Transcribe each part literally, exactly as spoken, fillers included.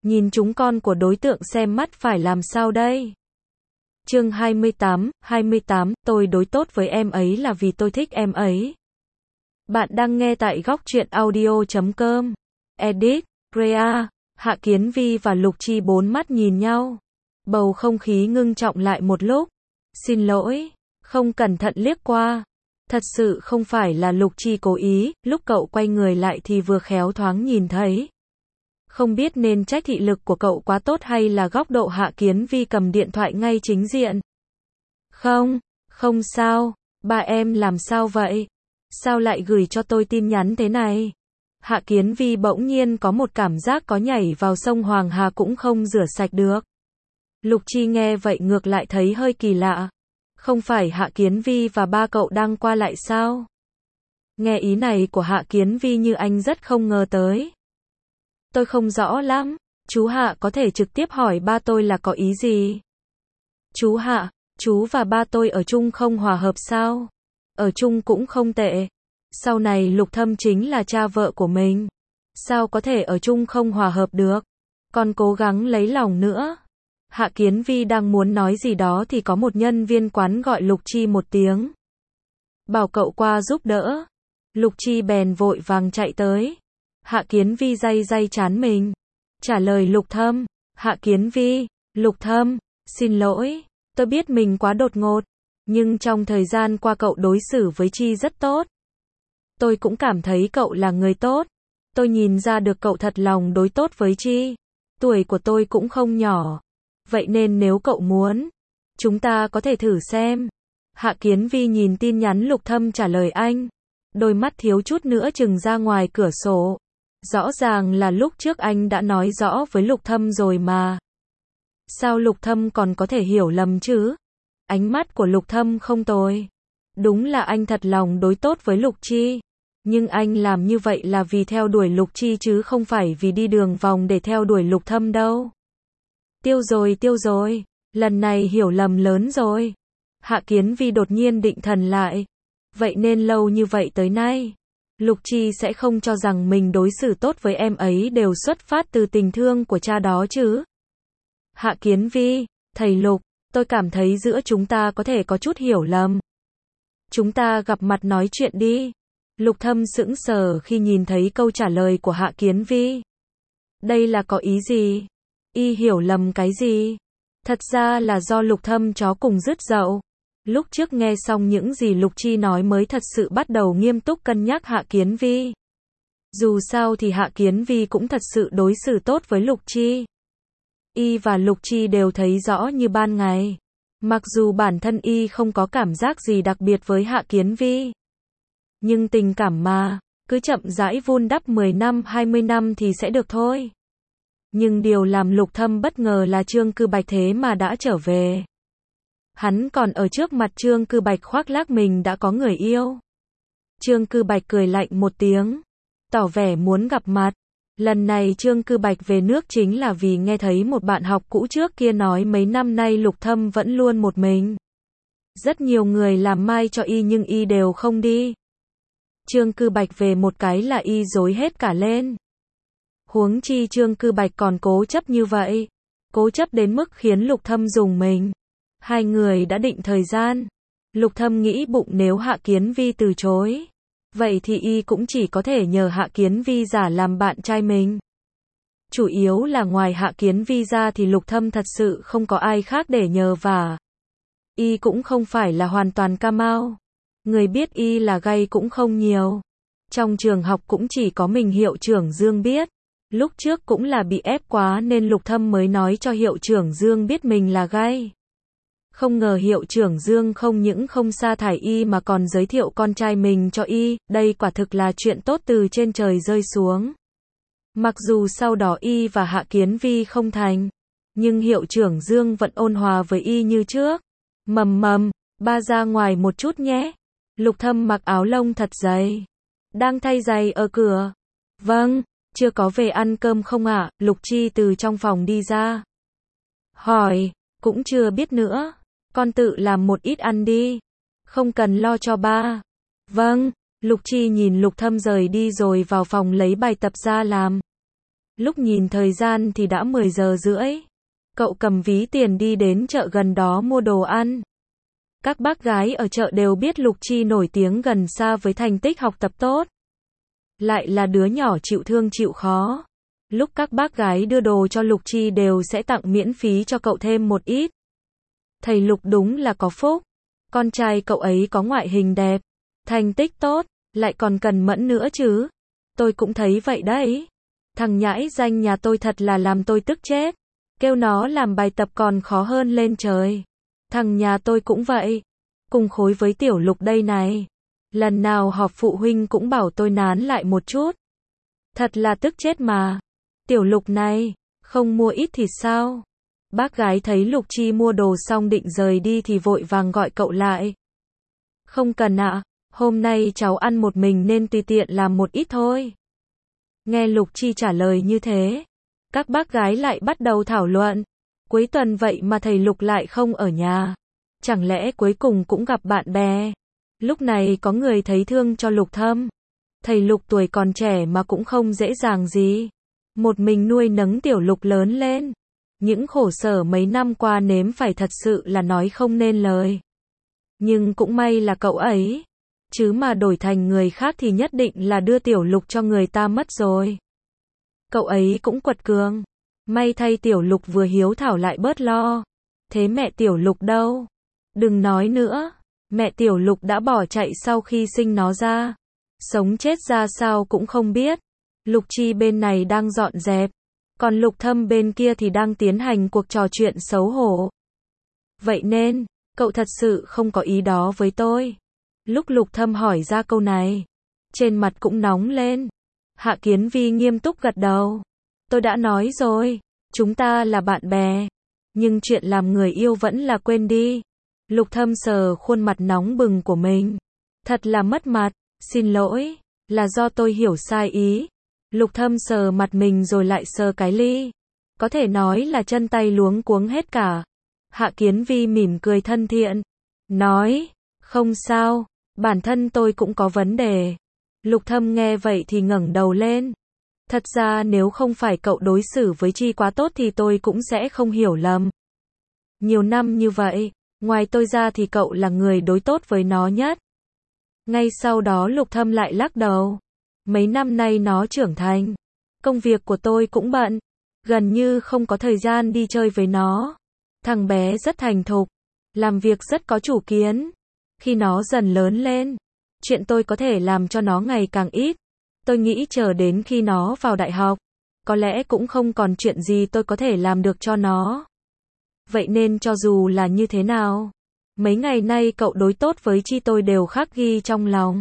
Nhìn chúng con của đối tượng xem mắt phải làm sao đây? Chương hai mươi tám, hai mươi tám, tôi đối tốt với em ấy là vì tôi thích em ấy. Bạn đang nghe tại góc truyện audio chấm com. Edit, Rea, Hạ Kiến Vi và Lục Chi bốn mắt nhìn nhau. Bầu không khí ngưng trọng lại một lúc. Xin lỗi, không cẩn thận liếc qua. Thật sự không phải là Lục Chi cố ý, lúc cậu quay người lại thì vừa khéo thoáng nhìn thấy. Không biết nên trách thị lực của cậu quá tốt hay là góc độ Hạ Kiến Vi cầm điện thoại ngay chính diện. Không, không sao, ba em làm sao vậy? Sao lại gửi cho tôi tin nhắn thế này? Hạ Kiến Vi bỗng nhiên có một cảm giác có nhảy vào sông Hoàng Hà cũng không rửa sạch được. Lục Chi nghe vậy ngược lại thấy hơi kỳ lạ. Không phải Hạ Kiến Vi và ba cậu đang qua lại sao? Nghe ý này của Hạ Kiến Vi như anh rất không ngờ tới. Tôi không rõ lắm, chú Hạ có thể trực tiếp hỏi ba tôi là có ý gì? Chú Hạ, chú và ba tôi ở chung không hòa hợp sao? Ở chung cũng không tệ. Sau này Lục Thâm chính là cha vợ của mình. Sao có thể ở chung không hòa hợp được? Con cố gắng lấy lòng nữa. Hạ Kiến Vi đang muốn nói gì đó thì có một nhân viên quán gọi Lục Chi một tiếng. Bảo cậu qua giúp đỡ. Lục Chi bèn vội vàng chạy tới. Hạ Kiến Vi day day trán mình. Trả lời Lục Thâm. Hạ Kiến Vi, Lục Thâm, xin lỗi, tôi biết mình quá đột ngột. Nhưng trong thời gian qua cậu đối xử với Chi rất tốt. Tôi cũng cảm thấy cậu là người tốt. Tôi nhìn ra được cậu thật lòng đối tốt với Chi. Tuổi của tôi cũng không nhỏ. Vậy nên nếu cậu muốn, chúng ta có thể thử xem. Hạ Kiến Vi nhìn tin nhắn Lục Thâm trả lời anh. Đôi mắt thiếu chút nữa chừng ra ngoài cửa sổ. Rõ ràng là lúc trước anh đã nói rõ với Lục Thâm rồi mà. Sao Lục Thâm còn có thể hiểu lầm chứ? Ánh mắt của Lục Thâm không tồi. Đúng là anh thật lòng đối tốt với Lục Chi. Nhưng anh làm như vậy là vì theo đuổi Lục Chi chứ không phải vì đi đường vòng để theo đuổi Lục Thâm đâu. Tiêu rồi tiêu rồi, lần này hiểu lầm lớn rồi. Hạ Kiến Vi đột nhiên định thần lại. Vậy nên lâu như vậy tới nay, Lục Chi sẽ không cho rằng mình đối xử tốt với em ấy đều xuất phát từ tình thương của cha đó chứ. Hạ Kiến Vi, thầy Lục, tôi cảm thấy giữa chúng ta có thể có chút hiểu lầm. Chúng ta gặp mặt nói chuyện đi. Lục Thâm sững sờ khi nhìn thấy câu trả lời của Hạ Kiến Vi. Đây là có ý gì? Y hiểu lầm cái gì? Thật ra là do Lục Thâm chó cùng rứt dậu. Lúc trước nghe xong những gì Lục Chi nói mới thật sự bắt đầu nghiêm túc cân nhắc Hạ Kiến Vi. Dù sao thì Hạ Kiến Vi cũng thật sự đối xử tốt với Lục Chi. Y và Lục Chi đều thấy rõ như ban ngày. Mặc dù bản thân Y không có cảm giác gì đặc biệt với Hạ Kiến Vi. Nhưng tình cảm mà, cứ chậm rãi vun đắp mười năm hai mươi năm thì sẽ được thôi. Nhưng điều làm Lục Thâm bất ngờ là Trương Cư Bạch thế mà đã trở về. Hắn còn ở trước mặt Trương Cư Bạch khoác lác mình đã có người yêu. Trương Cư Bạch cười lạnh một tiếng, tỏ vẻ muốn gặp mặt. Lần này Trương Cư Bạch về nước chính là vì nghe thấy một bạn học cũ trước kia nói mấy năm nay Lục Thâm vẫn luôn một mình. Rất nhiều người làm mai cho Y nhưng Y đều không đi. Trương Cư Bạch về một cái là Y rối hết cả lên. Huống chi Trương Cư Bạch còn cố chấp như vậy. Cố chấp đến mức khiến Lục Thâm rùng mình. Hai người đã định thời gian. Lục Thâm nghĩ bụng nếu Hạ Kiến Vi từ chối, vậy thì Y cũng chỉ có thể nhờ Hạ Kiến Vi giả làm bạn trai mình. Chủ yếu là ngoài Hạ Kiến Vi ra thì Lục Thâm thật sự không có ai khác để nhờ vả. Y cũng không phải là hoàn toàn cam ao. Người biết Y là gay cũng không nhiều. Trong trường học cũng chỉ có mình hiệu trưởng Dương biết. Lúc trước cũng là bị ép quá nên Lục Thâm mới nói cho hiệu trưởng Dương biết mình là gay. Không ngờ hiệu trưởng Dương không những không sa thải Y mà còn giới thiệu con trai mình cho Y, đây quả thực là chuyện tốt từ trên trời rơi xuống. Mặc dù sau đó Y và Hạ Kiến Vi không thành, nhưng hiệu trưởng Dương vẫn ôn hòa với Y như trước. Mầm mầm, ba ra ngoài một chút nhé. Lục Thâm mặc áo lông thật dày, đang thay giày ở cửa. Vâng, chưa có về ăn cơm không ạ? Lục Chi từ trong phòng đi ra. Hỏi, cũng chưa biết nữa. Con tự làm một ít ăn đi. Không cần lo cho ba. Vâng, Lục Chi nhìn Lục Thâm rời đi rồi vào phòng lấy bài tập ra làm. Lúc nhìn thời gian thì đã mười giờ rưỡi. Cậu cầm ví tiền đi đến chợ gần đó mua đồ ăn. Các bác gái ở chợ đều biết Lục Chi nổi tiếng gần xa với thành tích học tập tốt. Lại là đứa nhỏ chịu thương chịu khó. Lúc các bác gái đưa đồ cho Lục Chi đều sẽ tặng miễn phí cho cậu thêm một ít. Thầy Lục đúng là có phúc. Con trai cậu ấy có ngoại hình đẹp, thành tích tốt, lại còn cần mẫn nữa chứ. Tôi cũng thấy vậy đấy. Thằng nhãi danh nhà tôi thật là làm tôi tức chết. Kêu nó làm bài tập còn khó hơn lên trời. Thằng nhà tôi cũng vậy. Cùng khối với Tiểu Lục đây này. Lần nào họp phụ huynh cũng bảo tôi nán lại một chút. Thật là tức chết mà. Tiểu Lục này, không mua ít thì sao? Bác gái thấy Lục Chi mua đồ xong định rời đi thì vội vàng gọi cậu lại. Không cần ạ, hôm nay cháu ăn một mình nên tùy tiện làm một ít thôi. Nghe Lục Chi trả lời như thế, các bác gái lại bắt đầu thảo luận. Cuối tuần vậy mà thầy Lục lại không ở nhà. Chẳng lẽ cuối cùng cũng gặp bạn bè? Lúc này có người thấy thương cho Lục Thâm. Thầy Lục tuổi còn trẻ mà cũng không dễ dàng gì. Một mình nuôi nấng Tiểu Lục lớn lên. Những khổ sở mấy năm qua nếm phải thật sự là nói không nên lời. Nhưng cũng may là cậu ấy. Chứ mà đổi thành người khác thì nhất định là đưa Tiểu Lục cho người ta mất rồi. Cậu ấy cũng quật cường. May thay Tiểu Lục vừa hiếu thảo lại bớt lo. Thế mẹ Tiểu Lục đâu? Đừng nói nữa. Mẹ Tiểu Lục đã bỏ chạy sau khi sinh nó ra. Sống chết ra sao cũng không biết. Lục Chi bên này đang dọn dẹp. Còn Lục Thâm bên kia thì đang tiến hành cuộc trò chuyện xấu hổ. Vậy nên, cậu thật sự không có ý đó với tôi. Lúc Lục Thâm hỏi ra câu này, trên mặt cũng nóng lên. Hạ Kiến Vi nghiêm túc gật đầu. Tôi đã nói rồi, chúng ta là bạn bè. Nhưng chuyện làm người yêu vẫn là quên đi. Lục Thâm sờ khuôn mặt nóng bừng của mình. Thật là mất mặt, xin lỗi, là do tôi hiểu sai ý. Lục Thâm sờ mặt mình rồi lại sờ cái ly. Có thể nói là chân tay luống cuống hết cả. Hạ Kiến Vi mỉm cười thân thiện. Nói, không sao, bản thân tôi cũng có vấn đề. Lục Thâm nghe vậy thì ngẩng đầu lên. Thật ra nếu không phải cậu đối xử với Chi quá tốt thì tôi cũng sẽ không hiểu lầm. Nhiều năm như vậy, ngoài tôi ra thì cậu là người đối tốt với nó nhất. Ngay sau đó Lục Thâm lại lắc đầu. Mấy năm nay nó trưởng thành. Công việc của tôi cũng bận. Gần như không có thời gian đi chơi với nó. Thằng bé rất thành thục. Làm việc rất có chủ kiến. Khi nó dần lớn lên, chuyện tôi có thể làm cho nó ngày càng ít. Tôi nghĩ chờ đến khi nó vào đại học, có lẽ cũng không còn chuyện gì tôi có thể làm được cho nó. Vậy nên cho dù là như thế nào, mấy ngày nay cậu đối tốt với Chi tôi đều khắc ghi trong lòng.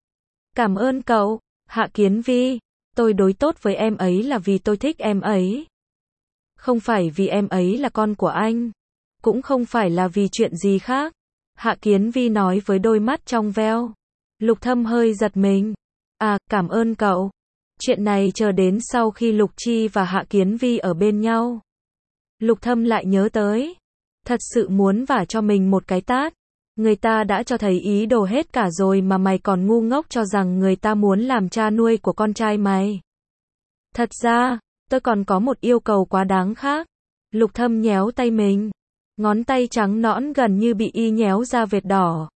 Cảm ơn cậu, Hạ Kiến Vi. Tôi đối tốt với em ấy là vì tôi thích em ấy. Không phải vì em ấy là con của anh. Cũng không phải là vì chuyện gì khác. Hạ Kiến Vi nói với đôi mắt trong veo. Lục Thâm hơi giật mình. À, cảm ơn cậu. Chuyện này chờ đến sau khi Lục Chi và Hạ Kiến Vi ở bên nhau. Lục Thâm lại nhớ tới. Thật sự muốn vả cho mình một cái tát. Người ta đã cho thấy ý đồ hết cả rồi mà mày còn ngu ngốc cho rằng người ta muốn làm cha nuôi của con trai mày. Thật ra, tôi còn có một yêu cầu quá đáng khác. Lục Thâm nhéo tay mình. Ngón tay trắng nõn gần như bị y nhéo ra vệt đỏ.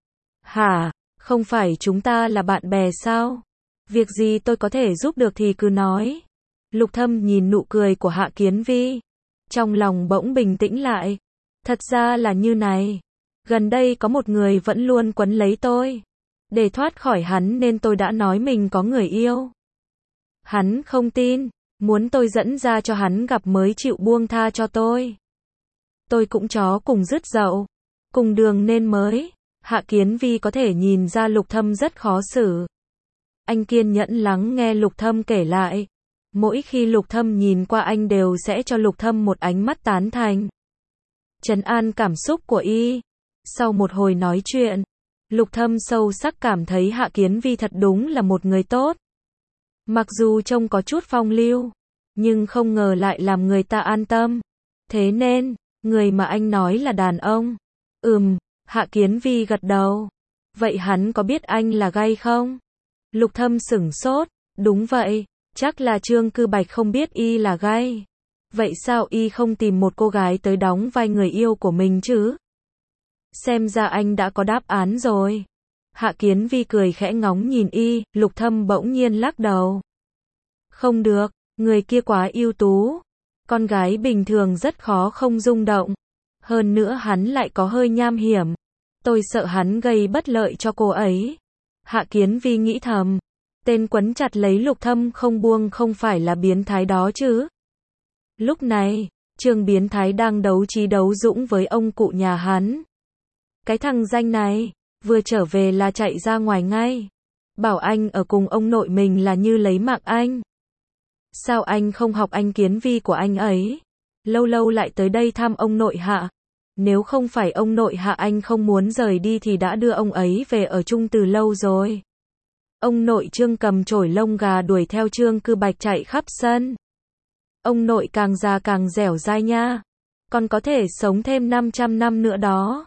Hả, không phải chúng ta là bạn bè sao? Việc gì tôi có thể giúp được thì cứ nói. Lục Thâm nhìn nụ cười của Hạ Kiến Vi. Trong lòng bỗng bình tĩnh lại. Thật ra là như này. Gần đây có một người vẫn luôn quấn lấy tôi. Để thoát khỏi hắn nên tôi đã nói mình có người yêu. Hắn không tin. Muốn tôi dẫn ra cho hắn gặp mới chịu buông tha cho tôi. Tôi cũng chó cùng rứt dậu. Cùng đường nên mới. Hạ Kiến Vi có thể nhìn ra Lục Thâm rất khó xử. Anh kiên nhẫn lắng nghe Lục Thâm kể lại. Mỗi khi Lục Thâm nhìn qua anh đều sẽ cho Lục Thâm một ánh mắt tán thành. Trấn an cảm xúc của y. Sau một hồi nói chuyện, Lục Thâm sâu sắc cảm thấy Hạ Kiến Vi thật đúng là một người tốt. Mặc dù trông có chút phong lưu, nhưng không ngờ lại làm người ta an tâm. Thế nên, người mà anh nói là đàn ông. Ừm, Hạ Kiến Vi gật đầu. Vậy hắn có biết anh là gay không? Lục Thâm sửng sốt. Đúng vậy, Chắc là Trương Cư Bạch không biết y là gay. Vậy sao y không tìm một cô gái tới đóng vai người yêu của mình chứ? Xem ra anh đã có đáp án rồi. Hạ Kiến Vi cười khẽ ngóng nhìn y, Lục Thâm bỗng nhiên lắc đầu. Không được, người kia quá ưu tú. Con gái bình thường rất khó không rung động. Hơn nữa hắn lại có hơi nham hiểm. Tôi sợ hắn gây bất lợi cho cô ấy. Hạ Kiến Vi nghĩ thầm. Tên quấn chặt lấy Lục Thâm không buông không phải là biến thái đó chứ. Lúc này, Trương biến thái đang đấu trí đấu dũng với ông cụ nhà hắn. Cái thằng danh này, vừa trở về là chạy ra ngoài ngay. Bảo anh ở cùng ông nội mình là như lấy mạng anh. Sao anh không học anh Kiến Vi của anh ấy? Lâu lâu lại tới đây thăm ông nội Hạ. Nếu không phải ông nội Hạ anh không muốn rời đi thì đã đưa ông ấy về ở chung từ lâu rồi. Ông nội Trương cầm chổi lông gà đuổi theo Trương Cư Bạch chạy khắp sân. Ông nội càng già càng dẻo dai nha. Còn có thể sống thêm năm trăm năm nữa đó.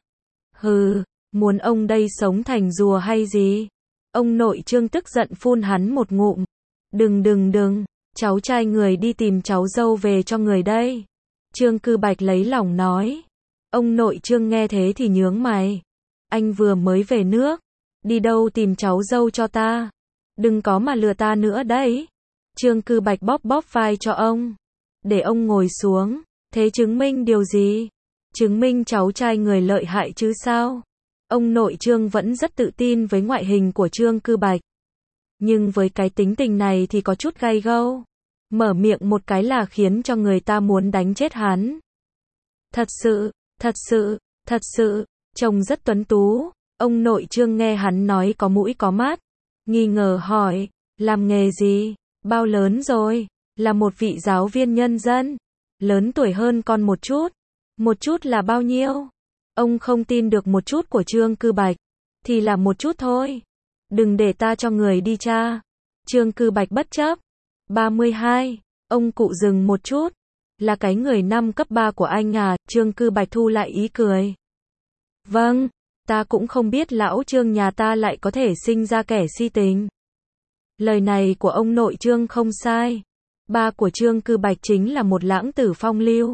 Hừ, muốn ông đây sống thành rùa hay gì? Ông nội Trương tức giận phun hắn một ngụm. Đừng đừng đừng, cháu trai người đi tìm cháu dâu về cho người đây. Trương Cư Bạch lấy lòng nói. Ông nội Trương nghe thế thì nhướng mày. Anh vừa mới về nước. Đi đâu tìm cháu dâu cho ta? Đừng có mà lừa ta nữa đấy. Trương Cư Bạch bóp bóp vai cho ông. Để ông ngồi xuống. Thế chứng minh điều gì? Chứng minh cháu trai người lợi hại chứ sao? Ông nội Trương vẫn rất tự tin với ngoại hình của Trương Cư Bạch. Nhưng với cái tính tình này thì có chút gay gâu. Mở miệng một cái là khiến cho người ta muốn đánh chết hắn. Thật sự, thật sự, thật sự, trông rất tuấn tú. Ông nội Trương nghe hắn nói có mũi có mắt. Nghi ngờ hỏi, làm nghề gì? Bao lớn rồi? Là một vị giáo viên nhân dân. Lớn tuổi hơn con một chút. Một chút là bao nhiêu? Ông không tin được một chút của Trương Cư Bạch. Thì là một chút thôi. Đừng để ta cho người đi tra. Trương Cư Bạch bất chấp. ba mươi hai. Ông cụ dừng một chút. Là cái người năm cấp ba của anh à? Trương Cư Bạch thu lại ý cười. Vâng, ta cũng không biết lão Trương nhà ta lại có thể sinh ra kẻ si tình. Lời này của ông nội Trương không sai. Ba của Trương Cư Bạch chính là một lãng tử phong lưu.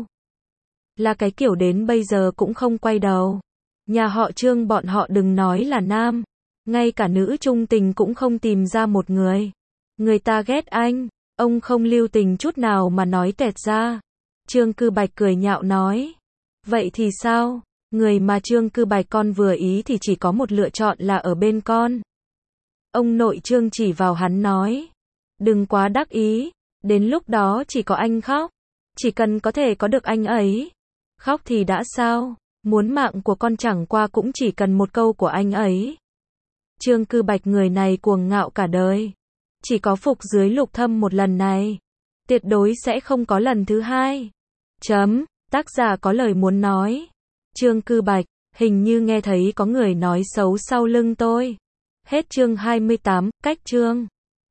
Là cái kiểu đến bây giờ cũng không quay đầu. Nhà họ Trương bọn họ đừng nói là nam. Ngay cả nữ trung tình cũng không tìm ra một người. Người ta ghét anh. Ông không lưu tình chút nào mà nói tẹt ra. Trương Cư Bạch cười nhạo nói. Vậy thì sao? Người mà Trương Cư Bạch con vừa ý thì chỉ có một lựa chọn là ở bên con. Ông nội Trương chỉ vào hắn nói. Đừng quá đắc ý. Đến lúc đó chỉ có anh khóc. Chỉ cần có thể có được anh ấy. Khóc thì đã sao? Muốn mạng của con chẳng qua cũng chỉ cần một câu của anh ấy. Trương Cư Bạch người này cuồng ngạo cả đời. Chỉ có phục dưới Lục Thâm một lần này. Tuyệt đối sẽ không có lần thứ hai. Chấm, tác giả có lời muốn nói. Trương Cư Bạch, hình như nghe thấy có người nói xấu sau lưng tôi. Hết chương hai mươi tám, cách chương.